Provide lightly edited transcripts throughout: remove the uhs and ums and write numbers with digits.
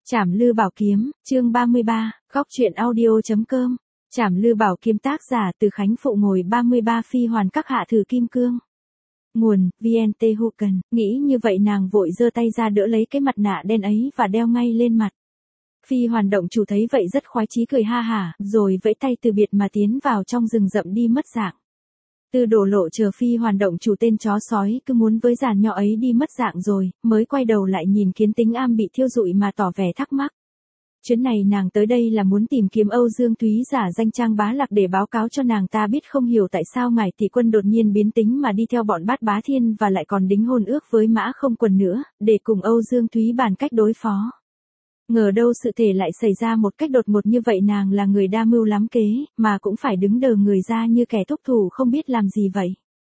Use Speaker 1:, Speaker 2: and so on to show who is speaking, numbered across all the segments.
Speaker 1: Trảm Lư Bảo Kiếm, chương 33, góc truyện audio.com. Trảm Lư Bảo Kiếm tác giả Từ Khánh Phụ ngồi 33 phi hoàn các hạ thử kim cương. Nguồn, VNT Huken. Nghĩ như vậy nàng vội giơ tay ra đỡ lấy cái mặt nạ đen ấy và đeo ngay lên mặt. Phi hoàn động chủ thấy vậy rất khoái chí cười ha hả, rồi vẫy tay từ biệt mà tiến vào trong rừng rậm đi mất dạng. Tư Đồ Lộ chờ phi hoàn động chủ tên chó sói cứ muốn với giàn nho ấy đi mất dạng rồi, mới quay đầu lại nhìn Kiến Tính Am bị thiêu rụi mà tỏ vẻ thắc mắc. Chuyến này nàng tới đây là muốn tìm kiếm Âu Dương Thúy giả danh Trang Bá Lạc để báo cáo cho nàng ta biết không hiểu tại sao ngài tỷ quân đột nhiên biến tính mà đi theo bọn Bát Bá Thiên và lại còn đính hôn ước với Mã Không Quần nữa, để cùng Âu Dương Thúy bàn cách đối phó. Ngờ đâu sự thể lại xảy ra một cách đột ngột như vậy, nàng là người đa mưu lắm kế, mà cũng phải đứng đờ người ra như kẻ thúc thủ không biết làm gì vậy.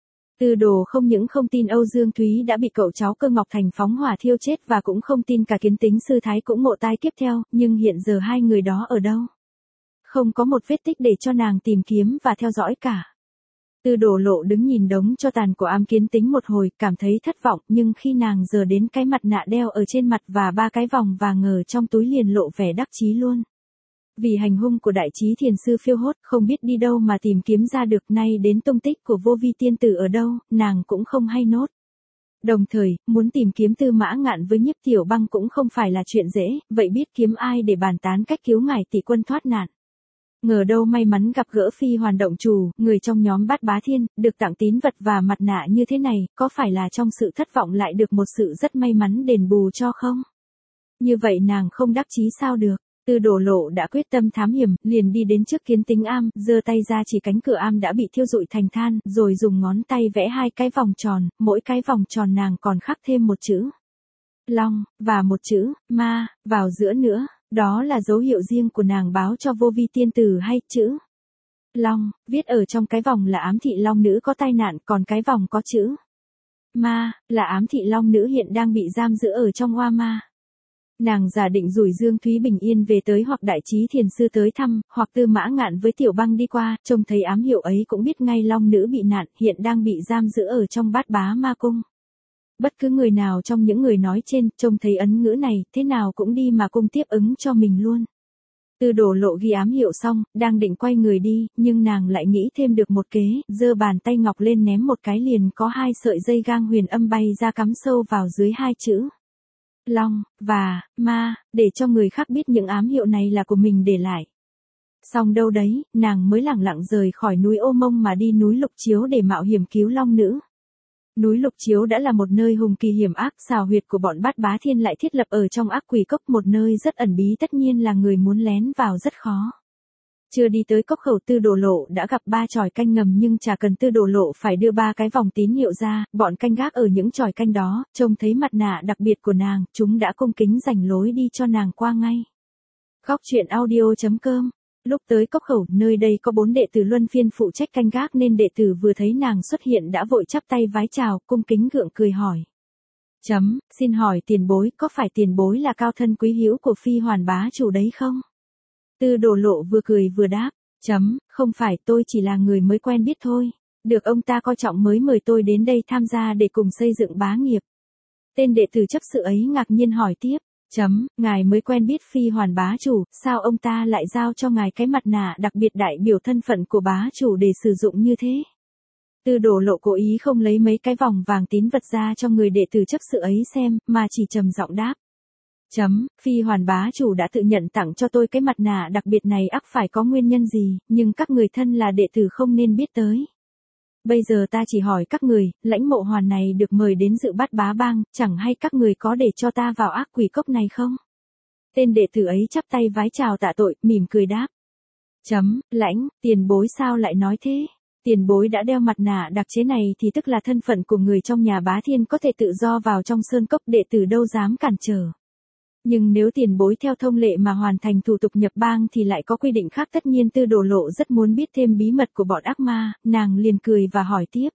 Speaker 1: Tư Đồ không những không tin Âu Dương Thúy đã bị cậu cháu Cơ Ngọc Thành phóng hỏa thiêu chết và cũng không tin cả Kiến Tính sư thái cũng ngộ tai kiếp theo, nhưng hiện giờ hai người đó ở đâu? Không có một vết tích để cho nàng tìm kiếm và theo dõi cả. Tư Đồ Lộ đứng nhìn đống tro tàn của Am Kiến Tính một hồi, cảm thấy thất vọng, nhưng khi nàng giờ đến cái mặt nạ đeo ở trên mặt và ba cái vòng vàng ngờ trong túi liền lộ vẻ đắc chí luôn. Vì hành hung của đại trí thiền sư phiêu hốt, không biết đi đâu mà tìm kiếm ra được, nay đến tung tích của Vô Vi tiên tử ở đâu, nàng cũng không hay nốt. Đồng thời, muốn tìm kiếm Tư Mã Ngạn với Nhiếp Tiểu Băng cũng không phải là chuyện dễ, vậy biết kiếm ai để bàn tán cách cứu ngài tỷ quân thoát nạn. Ngờ đâu may mắn gặp gỡ phi hoàn động chủ, người trong nhóm Bát Bá Thiên, được tặng tín vật và mặt nạ như thế này, có phải là trong sự thất vọng lại được một sự rất may mắn đền bù cho không? Như vậy nàng không đắc chí sao được. Tư Đồ Lộ đã quyết tâm thám hiểm, liền đi đến trước Kiến Tính Am, giơ tay ra chỉ cánh cửa am đã bị thiêu rụi thành than, rồi dùng ngón tay vẽ hai cái vòng tròn, mỗi cái vòng tròn nàng còn khắc thêm một chữ Long, và một chữ Ma, vào giữa nữa, đó là dấu hiệu riêng của nàng báo cho Vô Vi tiên tử hay. Chữ Long, viết ở trong cái vòng là ám thị Long nữ có tai nạn, còn cái vòng có chữ Ma, là ám thị Long nữ hiện đang bị giam giữ ở trong oa ma. Nàng giả định rủi Dương Thúy bình yên về tới, hoặc đại trí thiền sư tới thăm, hoặc Tư Mã Ngạn với Tiểu Băng đi qua, trông thấy ám hiệu ấy cũng biết ngay Long nữ bị nạn, hiện đang bị giam giữ ở trong Bát Bá Ma Cung. Bất cứ người nào trong những người nói trên, trông thấy ấn ngữ này, thế nào cũng đi mà cung tiếp ứng cho mình luôn. Tư Đồ Lộ ghi ám hiệu xong, đang định quay người đi, nhưng nàng lại nghĩ thêm được một kế, giơ bàn tay ngọc lên ném một cái liền có hai sợi dây gang huyền âm bay ra cắm sâu vào dưới hai chữ Long, và Ma, để cho người khác biết những ám hiệu này là của mình để lại. Xong đâu đấy, nàng mới lẳng lặng rời khỏi núi Ô Mông mà đi núi Lục Chiếu để mạo hiểm cứu Long nữ. Núi Lục Chiếu đã là một nơi hùng kỳ hiểm ác, xào huyệt của bọn Bát Bá Thiên lại thiết lập ở trong ác quỷ cốc, một nơi rất ẩn bí, tất nhiên là người muốn lén vào rất khó. Chưa đi tới cốc khẩu, Tư Đồ Lộ đã gặp ba chòi canh ngầm, nhưng chả cần Tư Đồ Lộ phải đưa ba cái vòng tín hiệu ra, bọn canh gác ở những chòi canh đó, trông thấy mặt nạ đặc biệt của nàng, chúng đã cung kính rành lối đi cho nàng qua ngay. Góc truyện audio.com. Lúc tới cốc khẩu, nơi đây có 4 đệ tử luân phiên phụ trách canh gác, nên đệ tử vừa thấy nàng xuất hiện đã vội chắp tay vái chào, cung kính gượng cười hỏi. Xin hỏi tiền bối, có phải tiền bối là cao thân quý hữu của phi hoàn bá chủ đấy không? Tư Đồ Lộ vừa cười vừa đáp. Không phải, tôi chỉ là người mới quen biết thôi. Được ông ta coi trọng mới mời tôi đến đây tham gia để cùng xây dựng bá nghiệp. Tên đệ tử chấp sự ấy ngạc nhiên hỏi tiếp. Ngài mới quen biết phi hoàn bá chủ, sao ông ta lại giao cho ngài cái mặt nạ đặc biệt đại biểu thân phận của bá chủ để sử dụng như thế? Tư Đồ Lộ cố ý không lấy mấy cái vòng vàng tín vật ra cho người đệ tử chấp sự ấy xem, mà chỉ trầm giọng đáp. Phi hoàn bá chủ đã tự nhận tặng cho tôi cái mặt nạ đặc biệt này, ắt phải có nguyên nhân gì, nhưng các người thân là đệ tử không nên biết tới. Bây giờ ta chỉ hỏi các người, lãnh mộ hoàn này được mời đến dự Bát Bá Bang, chẳng hay các người có để cho ta vào ác quỷ cốc này không? Tên đệ tử ấy chắp tay vái chào tạ tội, mỉm cười đáp. Lãnh, tiền bối sao lại nói thế? Tiền bối đã đeo mặt nạ đặc chế này thì tức là thân phận của người trong nhà Bá Thiên có thể tự do vào trong sơn cốc, đệ tử đâu dám cản trở. Nhưng nếu tiền bối theo thông lệ mà hoàn thành thủ tục nhập bang thì lại có quy định khác, tất nhiên Tư Đồ Lộ rất muốn biết thêm bí mật của bọn ác ma, nàng liền cười và hỏi tiếp.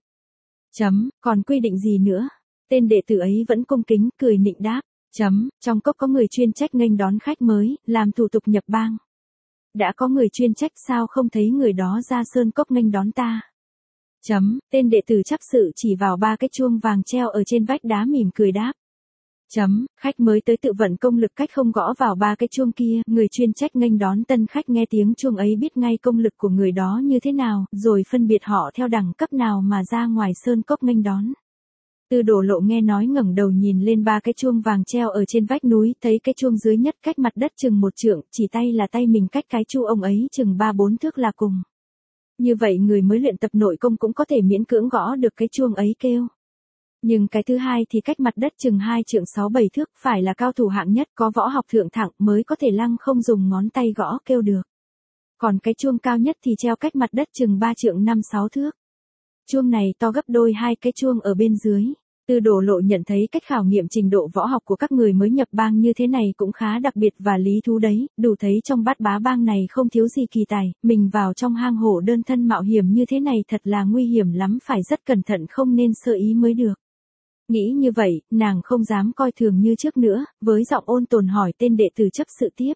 Speaker 1: Còn quy định gì nữa? Tên đệ tử ấy vẫn cung kính, cười nịnh đáp. Trong cốc có người chuyên trách nghênh đón khách mới, làm thủ tục nhập bang. Đã có người chuyên trách, sao không thấy người đó ra sơn cốc nghênh đón ta? Tên đệ tử chấp sự chỉ vào ba cái chuông vàng treo ở trên vách đá mỉm cười đáp. Khách mới tới tự vận công lực cách không gõ vào ba cái chuông kia, người chuyên trách nghênh đón tân khách nghe tiếng chuông ấy biết ngay công lực của người đó như thế nào, rồi phân biệt họ theo đẳng cấp nào mà ra ngoài sơn cốc nghênh đón. Tư Đồ Lộ nghe nói ngẩng đầu nhìn lên ba cái chuông vàng treo ở trên vách núi, thấy cái chuông dưới nhất cách mặt đất chừng 1 trượng, chỉ tay là tay mình cách cái chu ông ấy chừng 3-4 thước là cùng. Như vậy người mới luyện tập nội công cũng có thể miễn cưỡng gõ được cái chuông ấy kêu. Nhưng cái thứ hai thì cách mặt đất chừng 2 trượng 6-7 thước, phải là cao thủ hạng nhất có võ học thượng thặng mới có thể lăng không dùng ngón tay gõ kêu được. Còn cái chuông cao nhất thì treo cách mặt đất chừng 3 trượng 5-6 thước. Chuông này to gấp đôi hai cái chuông ở bên dưới. Tư Đồ Lộ nhận thấy cách khảo nghiệm trình độ võ học của các người mới nhập bang như thế này cũng khá đặc biệt và lý thú đấy, đủ thấy trong Bát Bá bang này không thiếu gì kỳ tài, mình vào trong hang hổ đơn thân mạo hiểm như thế này thật là nguy hiểm lắm, phải rất cẩn thận không nên sơ ý mới được. Nghĩ như vậy, nàng không dám coi thường như trước nữa, với giọng ôn tồn hỏi tên đệ tử chấp sự tiếp.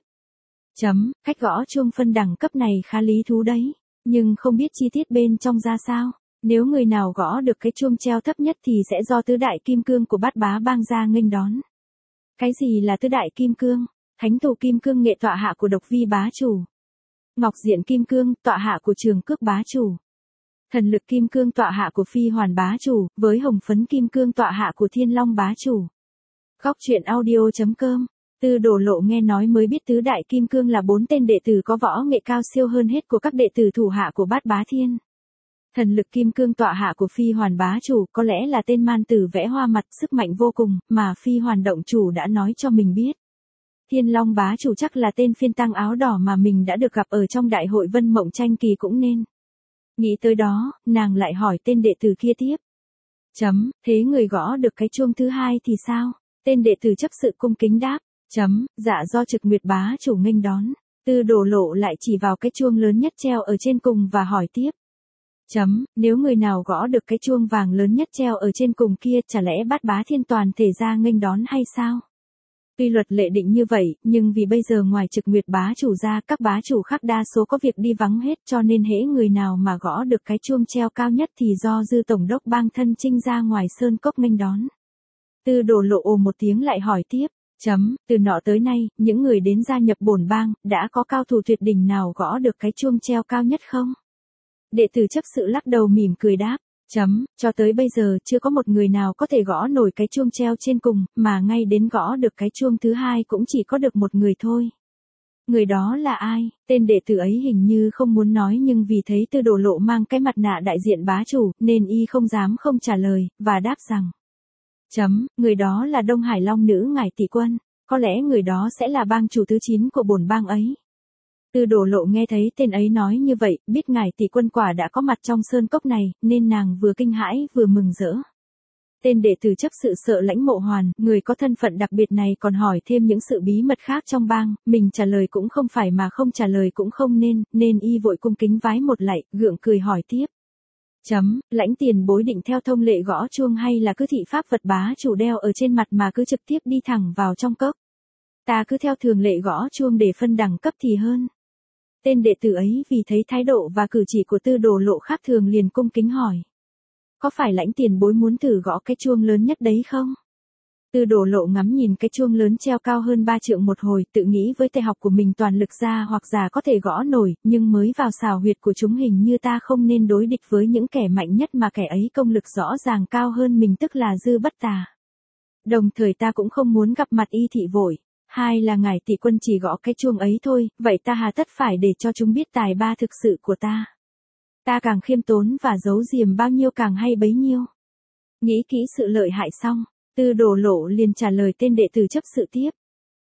Speaker 1: Cách gõ chuông phân đẳng cấp này khá lý thú đấy, nhưng không biết chi tiết bên trong ra sao. Nếu người nào gõ được cái chuông treo thấp nhất thì sẽ do tứ đại kim cương của Bát Bá bang ra nghênh đón. Cái gì là tứ đại kim cương? Thánh thủ kim cương nghệ tọa hạ của Độc Vi bá chủ. Ngọc diện kim cương tọa hạ của Trường Cước bá chủ. Thần lực kim cương tọa hạ của Phi Hoàn bá chủ, với hồng phấn kim cương tọa hạ của Thiên Long bá chủ. Góc truyện audio.com. Tư Đồ Lộ nghe nói mới biết tứ đại kim cương là 4 tên đệ tử có võ nghệ cao siêu hơn hết của các đệ tử thủ hạ của Bát Bá Thiên. Thần lực kim cương tọa hạ của Phi Hoàn bá chủ có lẽ là tên man tử vẽ hoa mặt sức mạnh vô cùng mà Phi Hoàn động chủ đã nói cho mình biết. Thiên Long bá chủ chắc là tên phiên tăng áo đỏ mà mình đã được gặp ở trong đại hội Vân Mộng Tranh Kỳ cũng nên. Nghĩ tới đó, nàng lại hỏi tên đệ tử kia tiếp. Thế người gõ được cái chuông thứ hai thì sao? Tên đệ tử chấp sự cung kính đáp. Dạ do Trực Nguyệt bá chủ nghênh đón. Tư Đồ Lộ lại chỉ vào cái chuông lớn nhất treo ở trên cùng và hỏi tiếp. Nếu người nào gõ được cái chuông vàng lớn nhất treo ở trên cùng kia, chả lẽ Bát Bá Thiên toàn thể ra nghênh đón hay sao? Tuy luật lệ định như vậy, nhưng vì bây giờ ngoài Trực Nguyệt bá chủ ra, các bá chủ khác đa số có việc đi vắng hết, cho nên hễ người nào mà gõ được cái chuông treo cao nhất thì do Dư tổng đốc bang thân chinh ra ngoài sơn cốc nghênh đón. Tư Đồ Lộ ồ một tiếng lại hỏi tiếp. Từ nọ tới nay, những người đến gia nhập bổn bang, đã có cao thủ tuyệt đỉnh nào gõ được cái chuông treo cao nhất không? Đệ tử chấp sự lắc đầu mỉm cười đáp. Cho tới bây giờ chưa có một người nào có thể gõ nổi cái chuông treo trên cùng, mà ngay đến gõ được cái chuông thứ hai cũng chỉ có được một người thôi. Người đó là ai? Tên đệ tử ấy hình như không muốn nói nhưng vì thấy Tư Đồ Lộ mang cái mặt nạ đại diện bá chủ, nên y không dám không trả lời, và đáp rằng. Người đó là Đông Hải Long nữ ngài Tỷ Quân, có lẽ người đó sẽ là bang chủ thứ 9 của bổn bang ấy. Tư Đồ Lộ nghe thấy tên ấy nói như vậy, biết ngài Tỷ Quân quả đã có mặt trong sơn cốc này, nên nàng vừa kinh hãi vừa mừng rỡ. Tên đệ tử chấp sự sợ Lãnh Mộ Hoàn, người có thân phận đặc biệt này còn hỏi thêm những sự bí mật khác trong bang, mình trả lời cũng không phải mà không trả lời cũng không nên y vội cung kính vái một lạy, gượng cười hỏi tiếp. Lãnh tiền bối định theo thông lệ gõ chuông hay là cứ thị pháp vật bá chủ đeo ở trên mặt mà cứ trực tiếp đi thẳng vào trong cốc? Ta cứ theo thường lệ gõ chuông để phân đẳng cấp thì hơn. Tên đệ tử ấy vì thấy thái độ và cử chỉ của Tư Đồ Lộ khác thường liền cung kính hỏi. Có phải Lãnh tiền bối muốn thử gõ cái chuông lớn nhất đấy không? Tư Đồ Lộ ngắm nhìn cái chuông lớn treo cao hơn 3 trượng một hồi, tự nghĩ với tay học của mình toàn lực ra hoặc giả có thể gõ nổi, nhưng mới vào xào huyệt của chúng hình như ta không nên đối địch với những kẻ mạnh nhất mà kẻ ấy công lực rõ ràng cao hơn mình, tức là Dư Bất Tà. Đồng thời ta cũng không muốn gặp mặt y thị vội. Hai là ngài Tỷ Quân chỉ gõ cái chuông ấy thôi, vậy ta hà tất phải để cho chúng biết tài ba thực sự của ta. Ta càng khiêm tốn và giấu giềm bao nhiêu càng hay bấy nhiêu. Nghĩ kỹ sự lợi hại xong, Tư Đồ Lộ liền trả lời tên đệ tử chấp sự tiếp.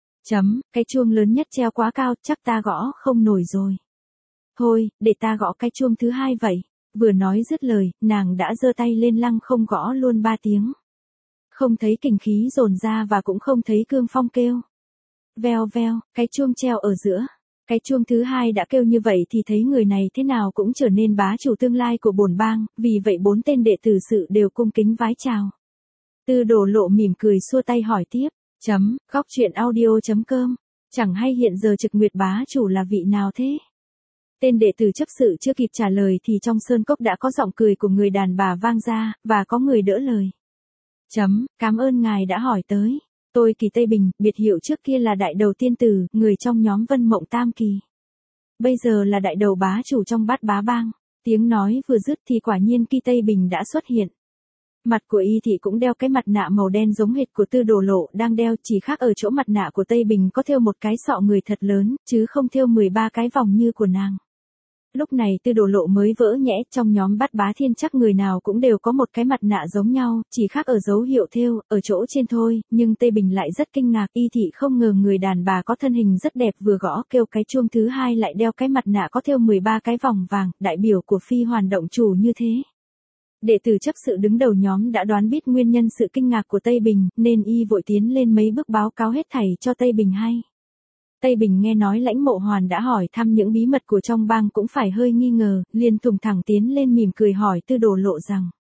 Speaker 1: Cái chuông lớn nhất treo quá cao, chắc ta gõ không nổi rồi. Thôi, để ta gõ cái chuông thứ hai vậy. Vừa nói dứt lời, nàng đã giơ tay lên lăng không gõ luôn 3 tiếng. Không thấy kình khí dồn ra và cũng không thấy cương phong kêu. Veo veo, cái chuông treo ở giữa. Cái chuông thứ hai đã kêu như vậy thì thấy người này thế nào cũng trở nên bá chủ tương lai của bổn bang, vì vậy 4 tên đệ tử sự đều cung kính vái chào. Tư Đồ Lộ mỉm cười xua tay hỏi tiếp. Góc truyện audio.com. Chẳng hay hiện giờ Trực Nguyệt bá chủ là vị nào thế? Tên đệ tử chấp sự chưa kịp trả lời thì trong sơn cốc đã có giọng cười của người đàn bà vang ra, và có người đỡ lời. Cảm ơn ngài đã hỏi tới. Tôi Kỳ Tây Bình, biệt hiệu trước kia là đại đầu tiên tử, người trong nhóm Vân Mộng Tam Kỳ. Bây giờ là đại đầu bá chủ trong Bát Bá Bang. Tiếng nói vừa dứt thì quả nhiên Kỳ Tây Bình đã xuất hiện. Mặt của y thị cũng đeo cái mặt nạ màu đen giống hệt của Tư Đồ Lộ đang đeo, chỉ khác ở chỗ mặt nạ của Tây Bình có thêu một cái sọ người thật lớn, chứ không thêu 13 cái vòng như của nàng. Lúc này Tư Đồ Lộ mới vỡ nhẽ, trong nhóm Bát Bá Thiên chắc người nào cũng đều có một cái mặt nạ giống nhau, chỉ khác ở dấu hiệu thêu, ở chỗ trên thôi, nhưng Tây Bình lại rất kinh ngạc, y thị không ngờ người đàn bà có thân hình rất đẹp vừa gõ kêu cái chuông thứ hai lại đeo cái mặt nạ có thêu 13 cái vòng vàng, đại biểu của Phi Hoàn động chủ như thế. Đệ tử chấp sự đứng đầu nhóm đã đoán biết nguyên nhân sự kinh ngạc của Tây Bình, nên y vội tiến lên mấy bước báo cáo hết thảy cho Tây Bình hay. Tây Bình nghe nói Lãnh Mộ Hoàn đã hỏi thăm những bí mật của trong bang cũng phải hơi nghi ngờ, liền thùng thẳng tiến lên mỉm cười hỏi Tư Đồ Lộ rằng.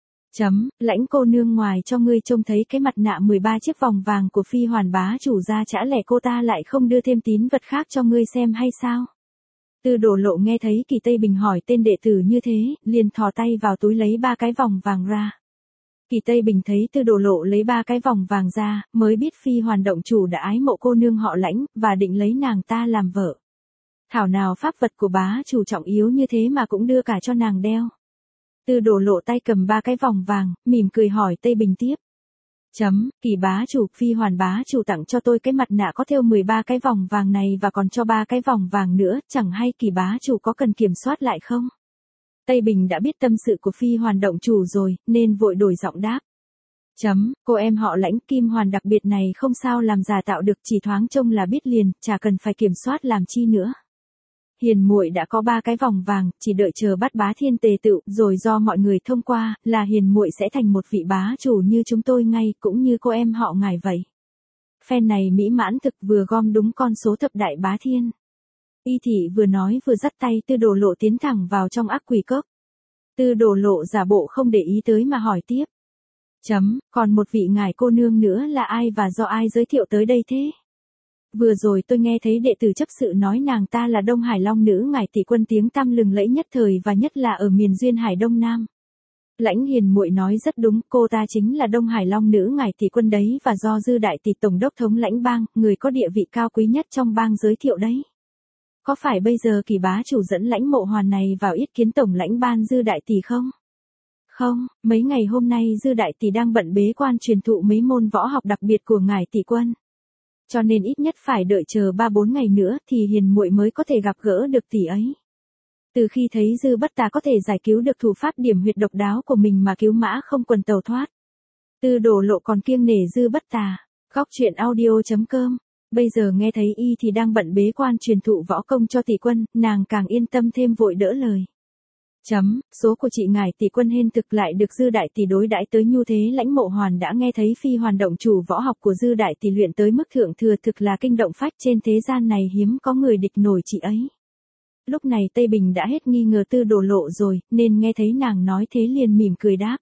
Speaker 1: Lãnh cô nương ngoài cho ngươi trông thấy cái mặt nạ 13 chiếc vòng vàng của Phi Hoàn bá chủ ra chả lẽ cô ta lại không đưa thêm tín vật khác cho ngươi xem hay sao? Tư Đồ Lộ nghe thấy Kỳ Tây Bình hỏi tên đệ tử như thế, liền thò tay vào túi lấy 3 cái vòng vàng ra. Kỳ Tây Bình thấy Tư Đồ Lộ lấy 3 cái vòng vàng ra, mới biết Phi Hoàn động chủ đã ái mộ cô nương họ Lãnh, và định lấy nàng ta làm vợ. Thảo nào pháp vật của bá chủ trọng yếu như thế mà cũng đưa cả cho nàng đeo. Tư Đồ Lộ tay cầm 3 cái vòng vàng, mỉm cười hỏi Tây Bình tiếp. Kỳ bá chủ, Phi Hoàn bá chủ tặng cho tôi cái mặt nạ có thêu 13 cái vòng vàng này và còn cho 3 cái vòng vàng nữa, chẳng hay Kỳ bá chủ có cần kiểm soát lại không? Tây Bình đã biết tâm sự của Phi Hoàn động chủ rồi, nên vội đổi giọng đáp. Cô em họ Lãnh Kim Hoàn đặc biệt này không sao làm giả tạo được, chỉ thoáng trông là biết liền, chả cần phải kiểm soát làm chi nữa. Hiền muội đã có 3 cái vòng vàng, chỉ đợi chờ Bát Bá Thiên tề tựu, rồi do mọi người thông qua, là hiền muội sẽ thành một vị bá chủ như chúng tôi ngay, cũng như cô em họ ngài vậy. Phen này mỹ mãn thực vừa gom đúng con số thập đại bá thiên. Y thị vừa nói vừa dắt tay Tư Đồ Lộ tiến thẳng vào trong ác quỷ cốc. Tư Đồ Lộ giả bộ không để ý tới mà hỏi tiếp. Còn một vị ngài cô nương nữa là ai và do ai giới thiệu tới đây thế? Vừa rồi tôi nghe thấy đệ tử chấp sự nói nàng ta là Đông Hải Long nữ ngài tỷ quân tiếng tăm lừng lẫy nhất thời và nhất là ở miền duyên hải Đông Nam. Lãnh hiền muội nói rất đúng, cô ta chính là Đông Hải Long nữ ngài tỷ quân đấy và do Dư đại tỷ tổng đốc thống lãnh bang, người có địa vị cao quý nhất trong bang giới thiệu đấy. Có phải bây giờ Kỳ bá chủ dẫn Lãnh Mộ Hoàn này vào yết kiến tổng lãnh ban Dư đại tỷ không? Không, mấy ngày hôm nay Dư đại tỷ đang bận bế quan truyền thụ mấy môn võ học đặc biệt của ngài tỷ quân. Cho nên ít nhất phải đợi chờ 3-4 ngày nữa thì hiền muội mới có thể gặp gỡ được tỷ ấy. Từ khi thấy Dư Bất Tà có thể giải cứu được thủ pháp điểm huyệt độc đáo của mình mà cứu mã không quần tàu thoát. Tư Đồ Lộ còn kiêng nể Dư Bất Tà. Góc truyện audio.com. Bây giờ nghe thấy y thì đang bận bế quan truyền thụ võ công cho tỷ quân, nàng càng yên tâm thêm vội đỡ lời. Số của chị ngài tỷ quân hên thực lại được Dư đại tỷ đối đãi tới nhu thế. Lãnh Mộ Hoàn đã nghe thấy Phi Hoàn động chủ võ học của Dư đại tỷ luyện tới mức thượng thừa, thực là kinh động phách, trên thế gian này hiếm có người địch nổi chị ấy. Lúc này Tây Bình đã hết nghi ngờ Tư Đồ Lộ rồi, nên nghe thấy nàng nói thế liền mỉm cười đáp.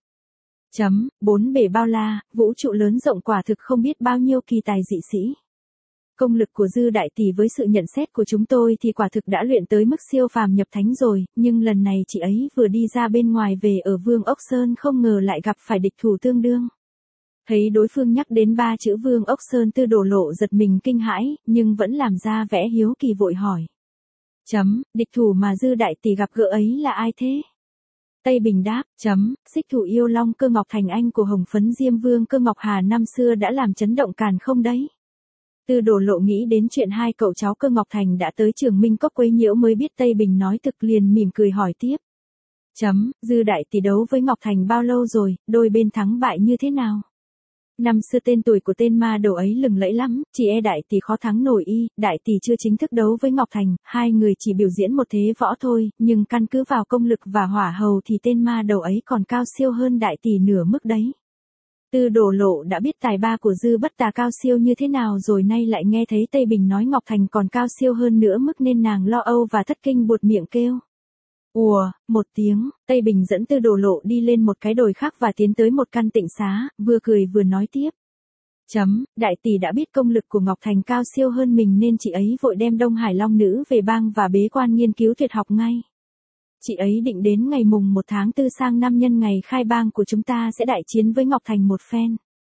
Speaker 1: Bốn bể bao la, vũ trụ lớn rộng quả thực không biết bao nhiêu kỳ tài dị sĩ. Công lực của Dư đại tỷ với sự nhận xét của chúng tôi thì quả thực đã luyện tới mức siêu phàm nhập thánh rồi, nhưng lần này chị ấy vừa đi ra bên ngoài về ở Vương Ốc Sơn không ngờ lại gặp phải địch thủ tương đương. Thấy đối phương nhắc đến 3 chữ Vương Ốc Sơn, Tư Đồ Lộ giật mình kinh hãi, nhưng vẫn làm ra vẻ hiếu kỳ vội hỏi. Địch thủ mà Dư đại tỷ gặp gỡ ấy là ai thế? Tây Bình đáp. Xích thủ yêu long Cơ Ngọc Thành anh của Hồng Phấn Diêm Vương Cơ Ngọc Hà năm xưa đã làm chấn động càn không đấy. Tư Đồ Lộ nghĩ đến chuyện hai cậu cháu Cơ Ngọc Thành đã tới Trường Minh Cốc quấy nhiễu mới biết Tây Bình nói thực, liền mỉm cười hỏi tiếp. Dư đại tỷ đấu với Ngọc Thành bao lâu rồi, đôi bên thắng bại như thế nào? Năm xưa tên tuổi của tên ma đầu ấy lừng lẫy lắm, chỉ e đại tỷ khó thắng nổi y, đại tỷ chưa chính thức đấu với Ngọc Thành, hai người chỉ biểu diễn một thế võ thôi, nhưng căn cứ vào công lực và hỏa hầu thì tên ma đầu ấy còn cao siêu hơn đại tỷ nửa mức đấy. Tư Đồ Lộ đã biết tài ba của Dư Bất Tà cao siêu như thế nào rồi, nay lại nghe thấy Tây Bình nói Ngọc Thành còn cao siêu hơn nữa mức nên nàng lo âu và thất kinh buột miệng kêu. Ùa, một tiếng, Tây Bình dẫn Tư Đồ Lộ đi lên một cái đồi khác và tiến tới một căn tịnh xá, vừa cười vừa nói tiếp. Đại tỷ đã biết công lực của Ngọc Thành cao siêu hơn mình nên chị ấy vội đem Đông Hải Long nữ về bang và bế quan nghiên cứu tuyệt học ngay. Chị ấy định đến ngày mùng 1 tháng 4 sang năm nhân ngày khai bang của chúng ta sẽ đại chiến với Ngọc Thành một phen.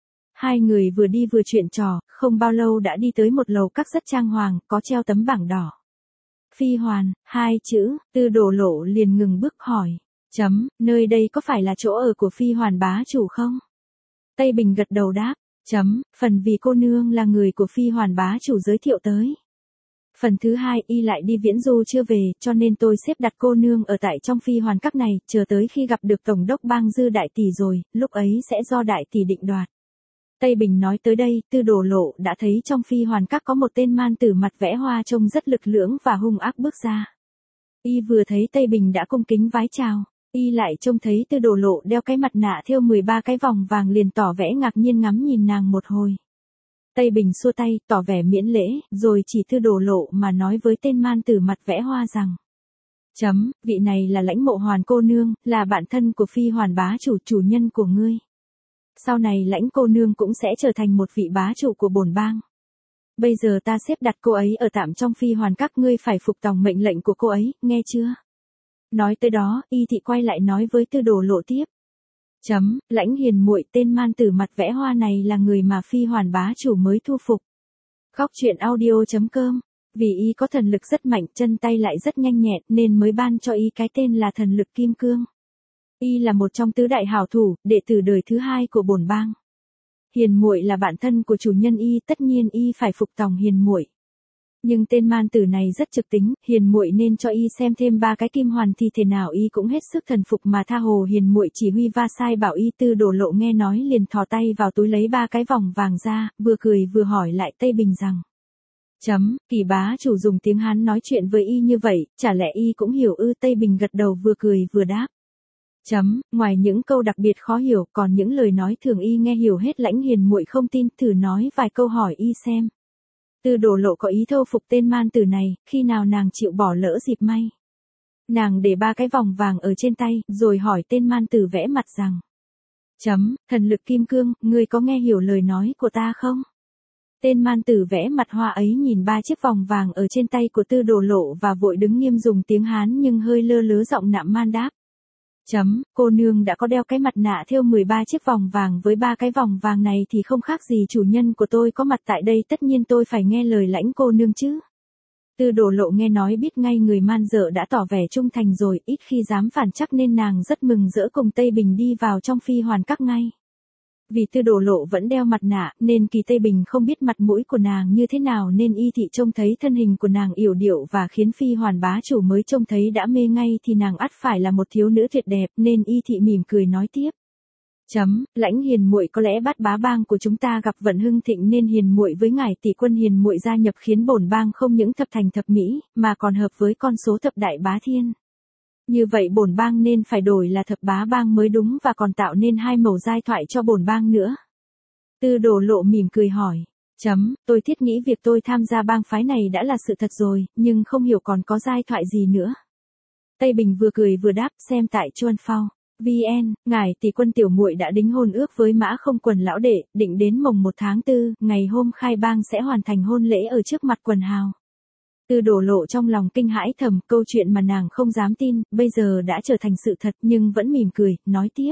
Speaker 1: Hai người vừa đi vừa chuyện trò, không bao lâu đã đi tới một lầu các rất trang hoàng, có treo tấm bảng đỏ. Phi Hoàn, hai chữ, Tư Đồ Lộ liền ngừng bước hỏi. Nơi đây có phải là chỗ ở của Phi Hoàn bá chủ không? Tây Bình gật đầu đáp. Phần vì cô nương là người của Phi Hoàn bá chủ giới thiệu tới. Phần thứ hai y lại đi viễn du chưa về, cho nên tôi xếp đặt cô nương ở tại trong Phi Hoàn các này, chờ tới khi gặp được Tổng đốc Bang Dư đại tỷ rồi, lúc ấy sẽ do đại tỷ định đoạt. Tây Bình nói tới đây, Tư Đồ Lộ đã thấy trong Phi Hoàn các có một tên man tử mặt vẽ hoa trông rất lực lưỡng và hung ác bước ra. Y vừa thấy Tây Bình đã cung kính vái chào, y lại trông thấy Tư Đồ Lộ đeo cái mặt nạ thêu 13 cái vòng vàng liền tỏ vẻ ngạc nhiên ngắm nhìn nàng một hồi. Tây Bình xua tay, tỏ vẻ miễn lễ, rồi chỉ Tư Đồ Lộ mà nói với tên man tử mặt vẽ hoa rằng. Vị này là Lãnh Mộ Hoàn cô nương, là bạn thân của Phi Hoàn bá chủ, chủ nhân của ngươi. Sau này Lãnh cô nương cũng sẽ trở thành một vị bá chủ của bổn bang. Bây giờ ta xếp đặt cô ấy ở tạm trong Phi Hoàn các, ngươi phải phục tòng mệnh lệnh của cô ấy, nghe chưa? Nói tới đó, y thị quay lại nói với Tư Đồ Lộ tiếp. Lãnh hiền muội, tên man tử mặt vẽ hoa này là người mà Phi Hoàn bá chủ mới thu phục. Góc truyện audio.com. Vì y có thần lực rất mạnh, chân tay lại rất nhanh nhẹn nên mới ban cho y cái tên là thần lực kim cương. Y là một trong tứ đại hảo thủ, đệ tử đời thứ hai của bổn bang. Hiền muội là bạn thân của chủ nhân y, tất nhiên y phải phục tòng hiền muội. Nhưng tên man tử này rất trực tính, hiền muội nên cho y xem thêm 3 cái kim hoàn thì thế nào y cũng hết sức thần phục mà tha hồ hiền muội chỉ huy va sai bảo y. Tư Đồ Lộ nghe nói liền thò tay vào túi lấy 3 cái vòng vàng ra, vừa cười vừa hỏi lại Tây Bình rằng. Kỳ bá chủ dùng tiếng Hán nói chuyện với y như vậy, chả lẽ y cũng hiểu ư? Tây Bình gật đầu vừa cười vừa đáp. Ngoài những câu đặc biệt khó hiểu, còn những lời nói thường y nghe hiểu hết. Lãnh hiền muội không tin, thử nói vài câu hỏi y xem. Tư Đồ Lộ có ý thâu phục tên man tử này, khi nào nàng chịu bỏ lỡ dịp may. Nàng để 3 cái vòng vàng ở trên tay, rồi hỏi tên man tử vẽ mặt rằng. Thần lực kim cương, ngươi có nghe hiểu lời nói của ta không? Tên man tử vẽ mặt hoa ấy nhìn 3 chiếc vòng vàng ở trên tay của Tư Đồ Lộ và vội đứng nghiêm dùng tiếng Hán nhưng hơi lơ lớ giọng nạm man đáp. Cô nương đã có đeo cái mặt nạ thêu 13 chiếc vòng vàng, với 3 cái vòng vàng này thì không khác gì chủ nhân của tôi có mặt tại đây, tất nhiên tôi phải nghe lời Lãnh cô nương chứ. Tư Đồ Lộ nghe nói biết ngay người man dợ đã tỏ vẻ trung thành rồi, ít khi dám phản chắc nên nàng rất mừng rỡ cùng Tây Bình đi vào trong Phi Hoàn các ngay. Vì Tư Đồ Lộ vẫn đeo mặt nạ, nên Kỳ Tây Bình không biết mặt mũi của nàng như thế nào nên y thị trông thấy thân hình của nàng yểu điệu và khiến Phi Hoàn bá chủ mới trông thấy đã mê ngay thì nàng ắt phải là một thiếu nữ tuyệt đẹp nên y thị mỉm cười nói tiếp. Lãnh hiền muội, có lẽ Bát Bá bang của chúng ta gặp vận hưng thịnh nên hiền muội với ngài tỷ quân hiền muội gia nhập khiến bổn bang không những thập thành thập mỹ, mà còn hợp với con số thập đại bá thiên. Như vậy bổn bang nên phải đổi là thập bá bang mới đúng và còn tạo nên 2 mẩu giai thoại cho bổn bang nữa. Tư Đồ Lộ mỉm cười hỏi. Tôi thiết nghĩ việc tôi tham gia bang phái này đã là sự thật rồi, nhưng không hiểu còn có giai thoại gì nữa. Tây Bình vừa cười vừa đáp, xem tại Chuan Phao. VN, ngài tỷ quân tiểu muội đã đính hôn ước với Mã Không Quần lão đệ, định đến mồng 1 tháng 4, ngày hôm khai bang sẽ hoàn thành hôn lễ ở trước mặt quần hào. Tư Đồ Lộ trong lòng kinh hãi thầm, câu chuyện mà nàng không dám tin, bây giờ đã trở thành sự thật nhưng vẫn mỉm cười, nói tiếp.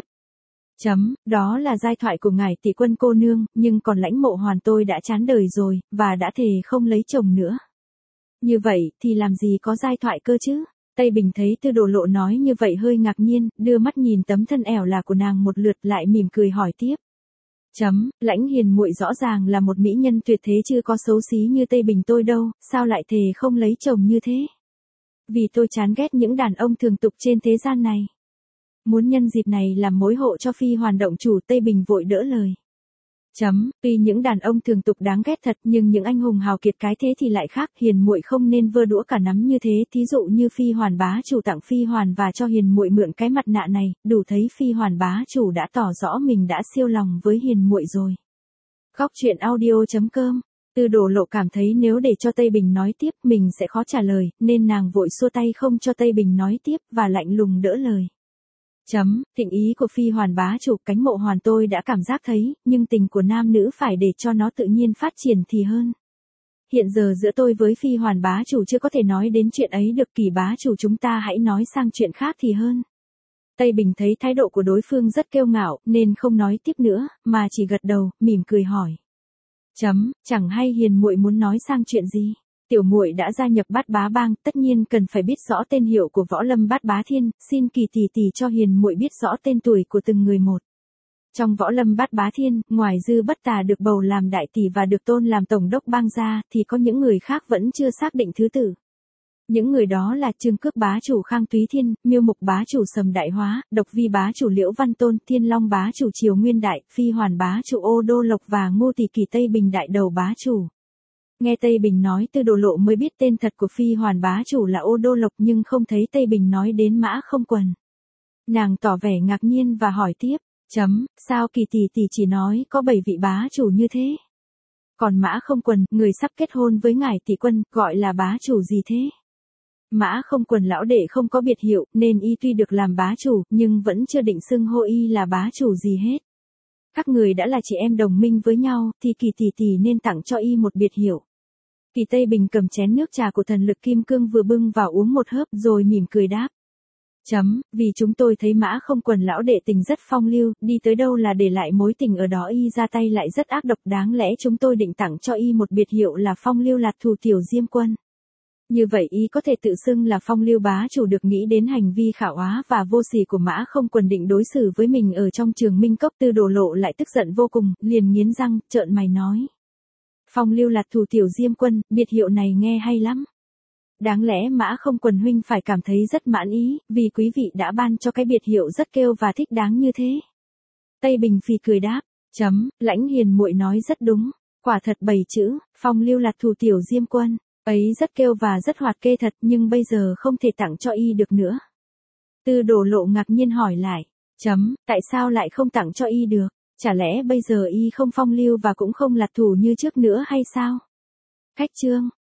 Speaker 1: Đó là giai thoại của ngài tỷ quân cô nương, nhưng còn Lãnh Mộ Hoàn tôi đã chán đời rồi, và đã thề không lấy chồng nữa. Như vậy, thì làm gì có giai thoại cơ chứ? Tây Bình thấy Tư Đồ Lộ nói như vậy hơi ngạc nhiên, đưa mắt nhìn tấm thân ẻo là của nàng một lượt lại mỉm cười hỏi tiếp. Lãnh hiền muội rõ ràng là một mỹ nhân tuyệt thế chưa có xấu xí như Tây Bình tôi đâu, sao lại thề không lấy chồng như thế? Vì tôi chán ghét những đàn ông thường tục trên thế gian này. Muốn nhân dịp này làm mối hộ cho Phi Hoàn động chủ. Tây Bình vội đỡ lời. Tuy những đàn ông thường tục đáng ghét thật nhưng những anh hùng hào kiệt cái thế thì lại khác, hiền muội không nên vơ đũa cả nắm như thế. Thí dụ như Phi Hoàn bá chủ tặng Phi Hoàn và cho hiền muội mượn cái mặt nạ này, đủ thấy Phi Hoàn bá chủ đã tỏ rõ mình đã siêu lòng với hiền muội rồi. Góc truyện audio.com. Tư Đồ Lộ cảm thấy nếu để cho Tây Bình nói tiếp mình sẽ khó trả lời, nên nàng vội xua tay không cho Tây Bình nói tiếp và lạnh lùng đỡ lời. Tình ý của Phi Hoàn bá chủ, Cánh Mộ Hoàn tôi đã cảm giác thấy, nhưng tình của nam nữ phải để cho nó tự nhiên phát triển thì hơn. Hiện giờ giữa tôi với Phi Hoàn bá chủ chưa có thể nói đến chuyện ấy được, Kỳ bá chủ chúng ta hãy nói sang chuyện khác thì hơn. Tây Bình thấy thái độ của đối phương rất kiêu ngạo, nên không nói tiếp nữa, mà chỉ gật đầu, mỉm cười hỏi. Chẳng hay hiền muội muốn nói sang chuyện gì? Tiểu muội đã gia nhập Bát Bá Bang, tất nhiên cần phải biết rõ tên hiệu của võ lâm Bát Bá Thiên, xin Kỳ tỷ tỷ cho hiền muội biết rõ tên tuổi của từng người một. Trong võ lâm Bát Bá Thiên, ngoài Dư Bất Tà được bầu làm đại tỷ và được tôn làm tổng đốc bang ra, thì có những người khác vẫn chưa xác định thứ tự. Những người đó là Trương Cước bá chủ Khang Túy Thiên, Miêu Mục bá chủ Sầm Đại Hóa, Độc Vi bá chủ Liễu Văn Tôn, Thiên Long bá chủ Triều Nguyên Đại, Phi Hoàn bá chủ Ô Đô Lộc và Ngô Tỷ Kỳ Tây Bình đại đầu bá chủ. Nghe Tây Bình nói Tư Đồ Lộ mới biết tên thật của Phi Hoàn bá chủ là Ô Đô Lộc, nhưng không thấy Tây Bình nói đến Mã Không Quần. Nàng tỏ vẻ ngạc nhiên và hỏi tiếp. Sao Kỳ tỷ tỷ chỉ nói có 7 vị bá chủ như thế? Còn Mã Không Quần, người sắp kết hôn với ngài tỷ quân, gọi là bá chủ gì thế? Mã Không Quần lão đệ không có biệt hiệu, nên y tuy được làm bá chủ, nhưng vẫn chưa định xưng hô y là bá chủ gì hết. Các người đã là chị em đồng minh với nhau, thì Kỳ tỷ tỷ nên tặng cho y một biệt hiệu. Kỳ Tây Bình cầm chén nước trà của thần lực kim cương vừa bưng vào uống một hớp rồi mỉm cười đáp. Vì chúng tôi thấy Mã Không Quần lão đệ tình rất phong lưu, đi tới đâu là để lại mối tình ở đó, y ra tay lại rất ác độc, đáng lẽ chúng tôi định tặng cho y một biệt hiệu là Phong Lưu Lạt Thù Tiểu Diêm Quân. Như vậy y có thể tự xưng là Phong Lưu bá chủ được. Nghĩ đến hành vi khả oá và vô sỉ của Mã Không Quần định đối xử với mình ở trong Trường Minh Cốc, Tư Đồ Lộ lại tức giận vô cùng, liền nghiến răng, trợn mày nói. Phong Lưu Lạt Thù Tiểu Diêm Quân, biệt hiệu này nghe hay lắm. Đáng lẽ Mã Không Quần huynh phải cảm thấy rất mãn ý, vì quý vị đã ban cho cái biệt hiệu rất kêu và thích đáng như thế. Tây Bình phì cười đáp. Lãnh hiền muội nói rất đúng. Quả thật 7 chữ, Phong Lưu Lạt Thù Tiểu Diêm Quân. Ấy rất kêu và rất hoạt kê thật, nhưng bây giờ không thể tặng cho y được nữa. Tư Đồ Lộ ngạc nhiên hỏi lại. Tại sao lại không tặng cho y được? Chả lẽ bây giờ y không phong lưu và cũng không lạt thù như trước nữa hay sao? Khách trương.